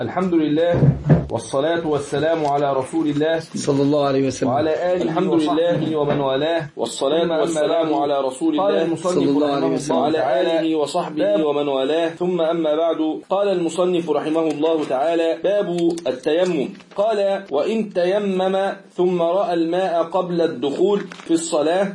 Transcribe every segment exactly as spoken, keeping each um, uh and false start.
الحمد لله والصلاة والسلام على رسول الله صلى الله عليه وسلم وعلى آله الحمد لله ومن والاه والصلاة والسلام على رسول الله صلى الله عليه وسلم وعلى آله وصحبه ومن والاه. ثم أما بعد، قال المصنف رحمه الله تعالى: باب التيمم. قال: وإن تيمم ثم رأى الماء قبل الدخول في الصلاة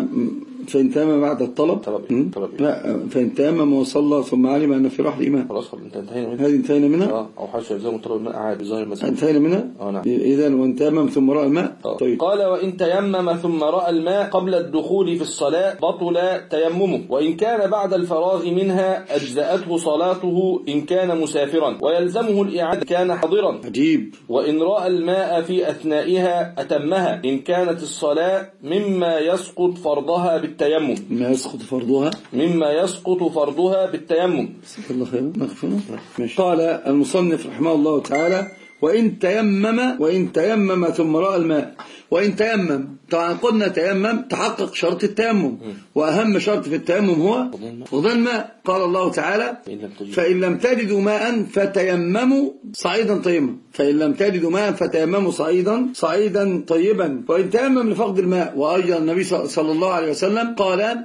فإن تيمم بعد الطلب طلب طلب لا فإن تيمم وصلى ثم علم أن في رحل إماء. خلاص انتهينا منها. هذه انتهينا منها اه او حاجه يلزم طلب الماء عادي ظاهر مثلا انتهينا منها. اه نعم. إذا وإن تيمم ثم رأى الماء. طيب. قال: وإن تيمم ثم رأى الماء قبل الدخول في الصلاة بطل تيممه، وإن كان بعد الفراغ منها أجزأته صلاته إن كان مسافرا، ويلزمه الإعادة كان حاضرا. عجيب. وإن رأى الماء في أثنائها أتمها إن كانت الصلاة مما يسقط فرضها بالتيمم. مما يسقط فرضها مما يسقط فرضها بالتيمم. الله خير. نغفر. قال المصنف رحمه الله تعالى: وإن تيمم وإن تيمم ثم رأى الماء. وإن تيمم، طبعا قلنا تيمم تحقق شرط التيمم، وأهم شرط في التيمم هو فضل الماء. قال الله تعالى: فإن لم تجدوا ماء فتيمموا صعيدا طيبا. فإن لم تجدوا ماء فتيمموا صعيدا صعيدا طيبا. وإن تيمم لفقد الماء. وأيضا النبي صلى الله عليه وسلم قال: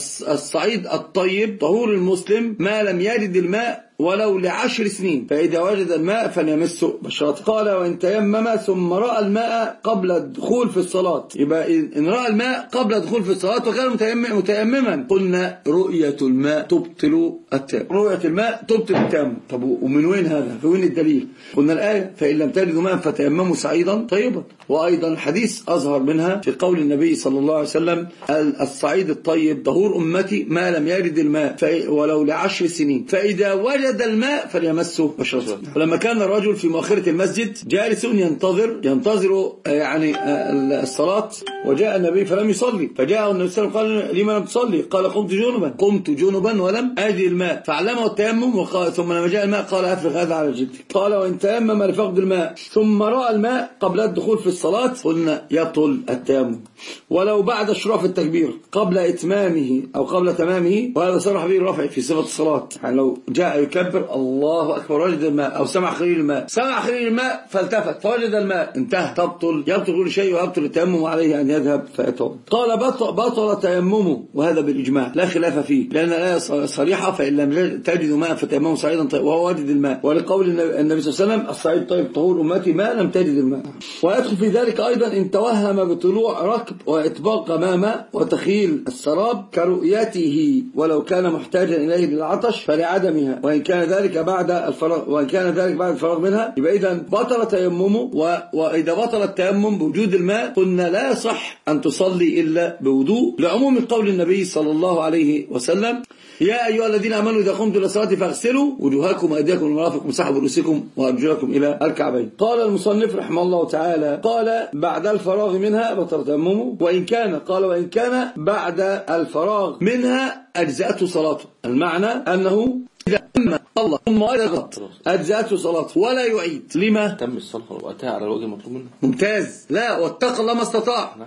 الصعيد الطيب طهور المسلم ما لم يجد الماء ولو لعشر سنين، فإذا وجد الماء فليمسه بشرته. قال: وإن تيمم ثم رأى الماء قبل الدخول في الصلاة. يبقى إن رأى الماء قبل الدخول في الصلاة وكان متيمم متيمما، قلنا رؤية الماء تبطل التيمم. رؤية الماء تبطل التيمم. طب ومن وين هذا؟ في وين الدليل؟ قلنا الآية: فإن لم تجدوا ماء فتيمموا صعيدا طيبا. وأيضا الحديث أظهر منها في قول النبي صلى الله عليه وسلم: الصعيد الطيب طهور أمتي ما لم يجد الماء ولو لعشر سنين، فإذا وجد الماء فليمسه بشرته. ولما كان الرجل في مؤخرة المسجد جالس ينتظر ينتظر يعني الصلاة، وجاء النبي فلم يصلي، فجاء النبي صلى الله عليه وسلم قال: لما لم تصلي؟ قال: قمت جنبا قمت جنبا ولم أجد الماء، فعلمه التيمم. وقال ثم لما جاء الماء قال: أفرغ هذا على جدك. قال: وإن تيمم لفقد الماء ثم رأى الماء قبل الدخول في الصلاة، قلنا يبطل التيمم ولو بعد شرف التكبير قبل إتمامه أو قبل تمامه. وهذا صرح به الرفع في صفة الصلاة، يعني لو جاء يكبر الله أكبر وجد الماء، أو سمع خليل الماء سمع خليل الماء فالتفت فوجد الماء، انتهى. تبطل يبطل كل شيء ويبطل التيمم، عليه أن يذهب فيتوضأ. قال: بطل, بطل تيممه، وهذا بالإجماع لا خلاف فيه، لأن الآية صريحة: فإن لم تجدوا ماء فتيمموا صعيدا طيبا، وهو وجد الماء. ولقول النبي صلى الله عليه وسلم: الصعيد طيب طهور أمتي ما لم تجد الماء. ويدخل في ذلك أيضا إن توهم بطلوع ركب وإطباق غمامة وتخيل السراب كرؤيته، ولو كان محتاجا إليه للعطش فلعدمها، وإن كان ذلك بعد الفراغ وإن كان ذلك بعد الفراغ منها. يبقى إذا بطل تيممه. و... وإذا بطل التيمم بوجود الماء قلنا لا يصح أن تصلي إلا بوضوء، لعموم قول النبي صلى الله عليه وسلم: يا أيها الذين آمنوا إذا قمتم إلى الصلاة فاغسلوا وجوهكم وأيديكم والمرافق وامسحوا برؤوسكم وأرجلكم إلى الكعبين. قال المصنف رحمه الله تعالى: قال: بعد الفراغ منها بطل تيممه. وإن كان قال وإن كان بعد الفراغ منها أجزأته صلاته. المعنى أنه إذا أما الله ثم غلط أجزأته صلاته ولا يعيد. لما؟ تم الصلاة وأتى على الوجه المطلوب منه. ممتاز. لا، واتقى الله ما استطاع.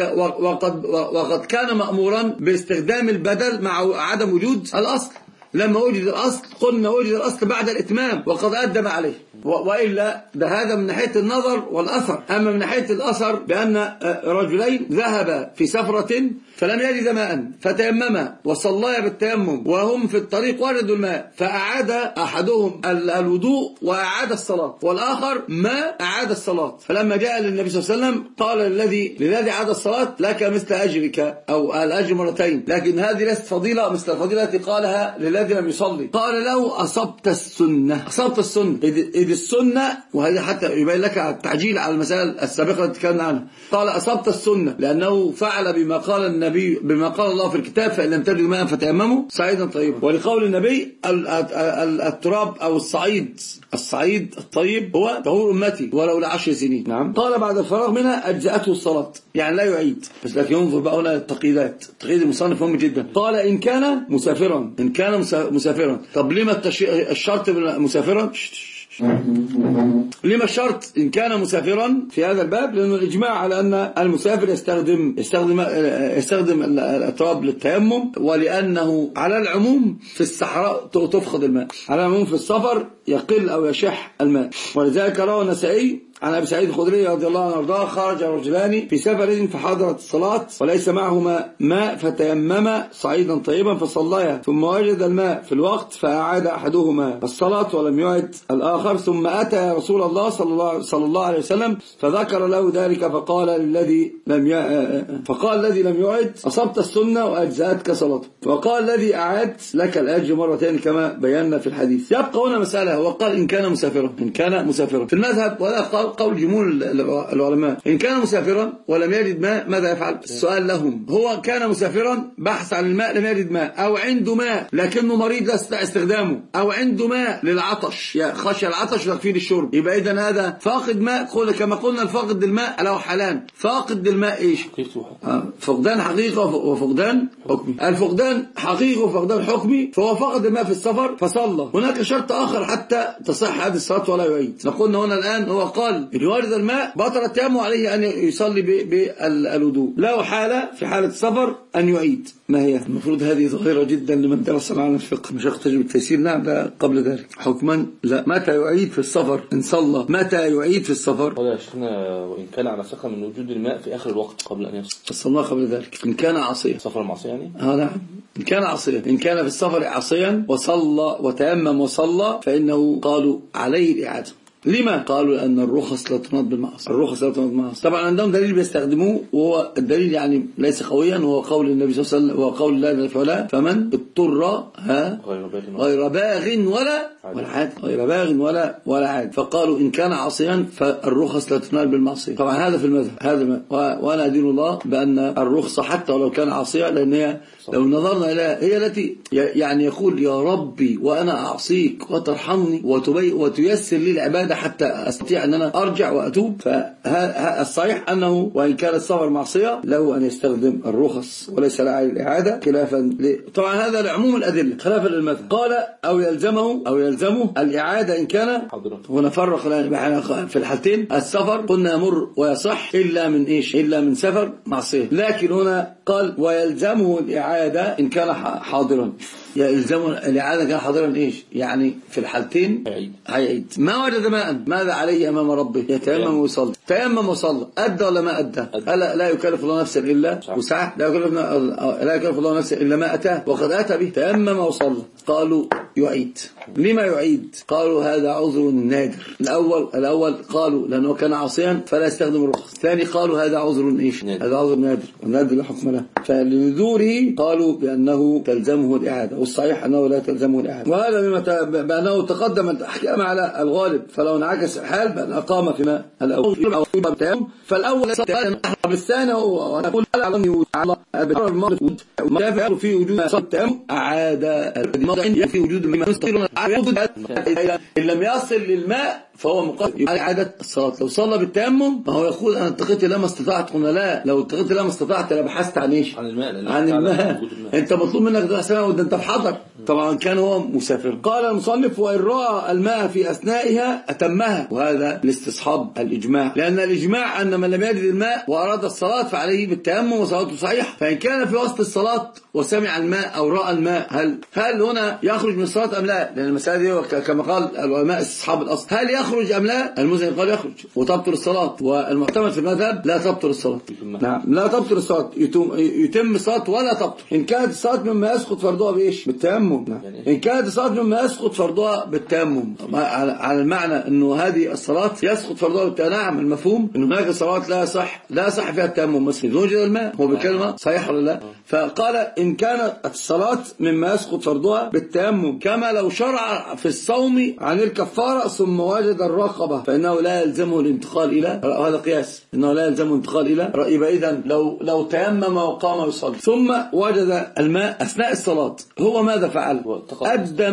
وقد, وقد كان مأمورا باستخدام البدل مع عدم وجود الأصل. لما وجد الأصل قلنا وجد الأصل بعد الإتمام وقد أدم عليه. وإلا ده هذا من ناحية النظر والأثر. أما من ناحية الأثر بأن رجلين ذهب في سفرة فلم يجد ماء فتيمم وصلى بالتيمم، وهم في الطريق وجدوا الماء، فأعاد أحدهم الوضوء وأعاد الصلاة، والآخر ما أعاد الصلاة. فلما جاء للنبي صلى الله عليه وسلم قال الذي للذي أعاد الصلاة: لك مثل أجرك، أو الأجر مرتين، لكن هذه ليست فضيلة مثل الفضيلة التي قالها للذي لم يصلي. قال له: أصبت السنة. أصبت السنة، إذ السنة، وهذا حتى يبين لك التعجيل على المسائل السابقة التي تكلمنا عنها. قال: أصبت السنة، لأنه فعل بما قال النبي بما قال الله في الكتاب: فإن لم تجدوا ماء فتيمموا صعيدا طيبا. ولقول النبي: التراب أو الصعيد الصعيد الطيب هو طهور أمتي ولو لعشر سنين. نعم. قال: بعد الفراغ منها أجزأته الصلاة، يعني لا يعيد. بس لكن ينظر بقى هنا التقييدات. تقييد المصنف مهم جدا. قال: إن كان مسافرا. إن كان مسافرا. طب لما الشرط مسافرا؟ لما الشرط إن كان مسافرا في هذا الباب؟ لأنه الإجماع على أن المسافر يستخدم يستخدم يستخدم الأتراب للتيمم، ولأنه على العموم في الصحراء تفقد الماء، على العموم في السفر يقل أو يشح الماء. ولذلك روى النسائي عن أبي سعيد الخدري رضي الله عنه وارضاه: خرج رجلان في سفر فحضرت الصلاة وليس معهما ماء فتيمم صعيدا طيبا فصليا، ثم وجد الماء في الوقت فأعاد أحدهما الصلاة ولم يعد الآخر، ثم أتى رسول الله صلى الله, صلى الله عليه وسلم فذكر له ذلك فقال للذي لم ي... فقال الذي لم يعد: أصبت السنة وأجزأتك صلاته. وقال الذي أعاد: لك الأجر مرتين كما بينا في الحديث. يبقى هنا مسألة، وقال إن كان مسافرا إن كان مسافرا في المذهب، ولا قال قول جمهور العلماء إن كان مسافرا ولم يجد ماء ماذا يفعل؟ السؤال لهم: هو كان مسافرا بحث عن الماء لم يجد ماء، أو عنده ماء لكنه مريض لا يستطيع استخدامه، أو عنده ماء للعطش خشى العطش ويكفيه للشرب، يبقى إذن هذا فاقد ماء. كما قلنا الفاقد للماء له حالان: فاقد للماء إيش؟ فقدان حقيقة وفقدان حكمي. الفقدان حقيقي وفقدان حكمي، فهو فقد الماء في السفر فصلى. هناك شرط آخر حتى تصح هذه الصلاة ولا يعيد. نقولنا هنا الآن هو قال إن ورد الماء بطل التيمم عليه أن يصلي بالوضوء، له حالة في حالة السفر أن يعيد. ما هي؟ المفروض هذه ظاهرة جدا لمن درس عن الفقه. مش تجربة التيسير نعم لا قبل ذلك حكما لا. متى يعيد في السفر إن صلى؟ متى يعيد في السفر؟ قال يا شيخنا: وإن كان على ثقة من وجود الماء في آخر الوقت قبل أن يصل. فصلنا قبل ذلك إن كان عصيا. سفر معصية يعني؟ اه نعم إن كان عصيا. إن كان في السفر عصيا وصلى وتيمم وصلى فإنه قالوا عليه الإعادة. لما؟ قالوا لأن الرخص لا تناط بالمعصية. الرخص لا تناط بالمعصية. طبعا عندهم دليل بيستخدموه، وهو الدليل يعني ليس قويا، وهو قول النبي صلى الله عليه وسلم، وهو قول الله جل وعلا: فمن اضطر ها غير باغ ولا ولا عاد غير باغ ولا ولا عاد. فقالوا إن كان عاصيا فالرخص لا تنال بالمعصية. طبعا هذا في المذهب هذا، وأنا أدين الله بأن الرخصة حتى ولو كان عاصيا، لأن هي لو نظرنا إليها هي التي يعني يقول: يا ربي وأنا أعصيك وترحمني وتيسر لي العبادة حتى أستطيع أن أنا أرجع وأتوب. فالصحيح أنه وإن كان السفر معصية له أن يستخدم الرخص وليس له عليه الإعادة، خلافا ل... طبعا هذا لعموم الأدلة خلافا للمذهب. قال أو يلزمه أو يلزمه الإعادة إن كان ونفرق في الحالتين. السفر قلنا يمر ويصح إلا من إيش؟ إلا من سفر معصية. لكن هنا قال ويلزمه الإعادة إن كان حاضرا. يلزمه الإعادة كان حاضرا إيش؟ يعني في الحالتين هيعيد. ما وجد ماء ماذا عليه أمام ربه؟ يتيمم ويصلي. تيمم وصلى، أدى ولا ما أدى؟ ألا لا يكلف الله نفسا إلا وسعها، لا يكلف لا يكلف الله نفسا إلا ما أتاه، وقد أتى به. تيمم وصلى. قالوا يعيد. لما يعيد؟ قالوا هذا عذر نادر. الأول الأول قالوا لأنه كان عاصيا فلا يستخدم الرخص. الثاني قالوا هذا عذر إيش؟ هذا عذر نادر، والنادر لا حكم له. فلنذوره قالوا بأنه تلزمه الإعادة، والصحيح أنه لا تلزمه الإعادة. وهذا بما بأنه تقدم الأحكام على الغالب، فلو انعكس الحال بأن أقام فيما الأول فالأول قبل الثاني ونقول على على المرض وما في وجود التيمم أعاد في وجود ما إن لم يصل للماء فهو مقدم على إعادة الصلاة. لو صلى بالتيمم فهو يقول أنا اتقيت الله ما استطعت. قلنا لا، لو اتقيت الله ما استطعت لا بحثت عن إيش؟ عن الماء. عن الماء. أنت مطلوب منك ده سنة وده أنت في حضر. طبعا كان هو مسافر. قال المصنف وإن رأى الماء في أثنائها أتمها، وهذا لاستصحاب الإجماع، لأن الإجماع أن من لم يجد الماء وأراد الصلاة فعليه بالتيمم وصلاته صحيحة. فإن كان في وسط الصلاة وسمع الماء أو رأى الماء هل هل هنا يخرج من الصلاة أم لا؟ لأن المسألة دي كما قال العلماء استصحاب الأصل، هل يخرج أم لا؟ المذهب قال يخرج وتبطل الصلاة، والمعتمد في المذهب لا تبطل الصلاة. نعم لا تبطل الصلاة، يتم يتم الصلاة ولا تبطل. إن كانت الصلاة مما يسقط فرضها بإيش؟ بالتيمم. نعم. إن كانت الصلاة مما يسقط فرضها بالتيمم، على المعنى إنه هذه الصلاة يسقط فرضها بالتيمم. نعم المفهوم إن هناك صلاة لا صح لا صح فيها التيمم مثل وجد الماء، هو بكلمة صحيح ولا لا؟ فقال إن كانت الصلاة مما يسقط فرضها بالتيمم، كما لو شرع في الصوم عن الكفارة ثم وجد الرقبة فإنه لا يلزمه الانتقال إلى، هذا قياس إنه لا يلزمه الانتقال إلى. يبقى إذن لو لو تيمم وقام يصلي ثم وجد الماء أثناء الصلاة، هو ماذا فعل؟ أدى ماء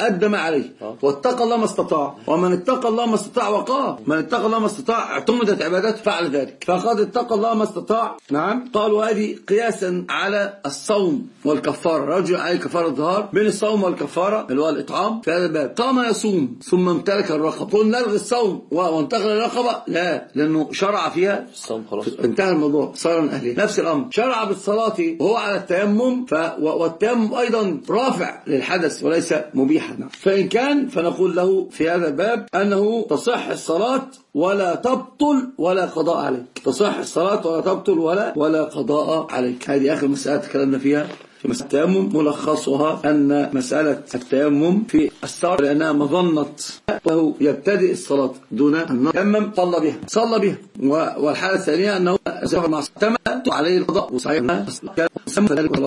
أدى ما عليه واتقى الله ما استطاع، ومن اتقى الله ما استطاع وقاه، من اتقى الله ما استطاع اعتمدت عبادته فعل ذلك، فقد اتقى الله ما استطاع. نعم. قالوا هذه قياسا على الصوم والكفارة، رجل عليه كفارة ظهار بين الصوم والكفارة اللي هو الإطعام في هذا الباب، قام يصوم ثم امتلك الرقبة، قلنا نلغي الصوم وانتقل الرقبة؟ لا، لأنه شرع فيها الصوم خلاص انتهى الموضوع صار من أهله. نفس الأمر شرع بالصلاة وهو على التيمم، ف... والتيمم أيضا رافع للحدث وليس مبيحا، فإن كان فنقول له في هذا الباب أنه تصح الصلاة ولا تبطل ولا قضاء عليك، تصح الصلاة ولا تبطل ولا ولا قضاء عليك. هذه آخر مسألة تكلمنا فيها في مسألة التيمم، ملخصها أن مسألة التيمم في السفر لأنها مظنة وهو يبتدئ الصلاة دون أن يتيمم صلى بها صلى بها والحالة الثانية أنه سفر مع السفر عليه القضاء وصحيح